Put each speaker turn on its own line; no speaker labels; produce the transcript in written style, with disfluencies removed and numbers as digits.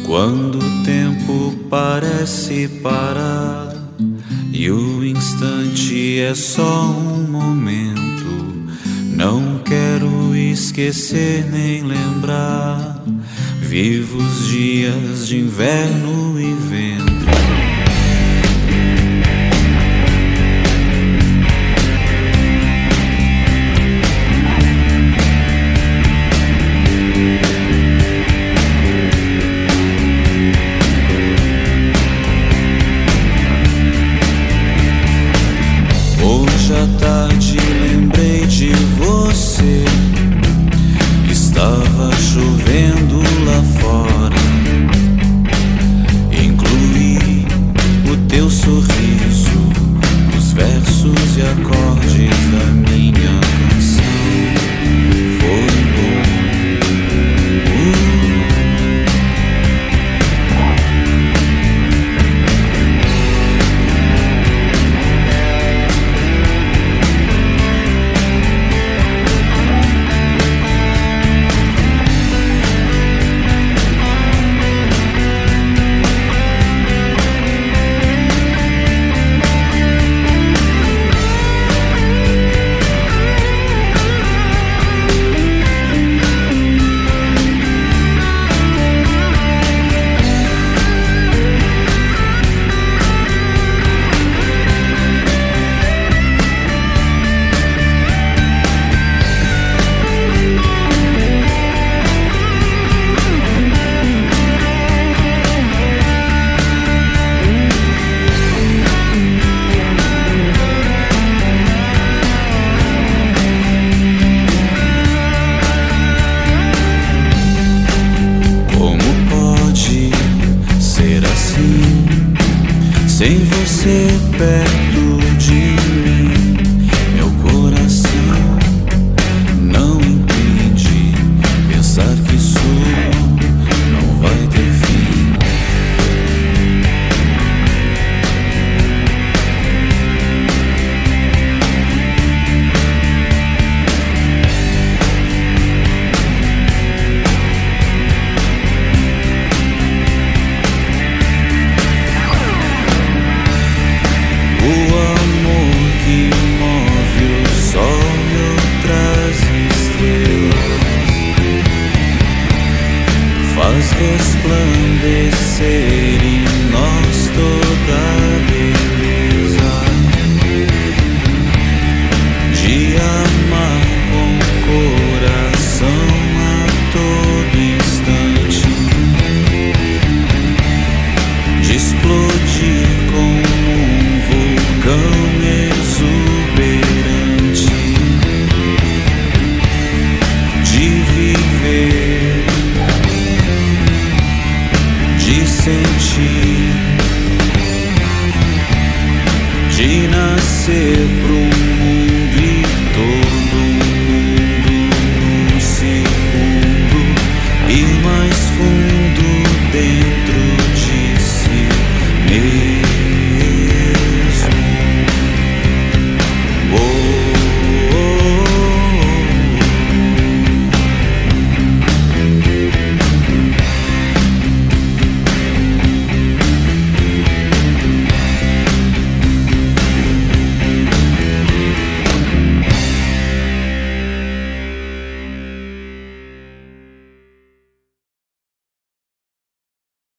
Quando o tempo parece parar e o instante é só um momento, não quero esquecer nem lembrar. Vivo os dias de inverno e vento. Hoje à tarde lembrei de você. Estava chovendo lá fora. Incluí o teu sorriso nos versos e acordes da minha canção. Foi bom. Sem você perto de mim, meu coração não entende. Pensar que isso não vai ter fim. O amor que move o sol e outras estrelas faz resplandecer em nós toda a beleza de amar com coração a todo instante, de explodir com exuberante, de viver, de sentir, de nascer pro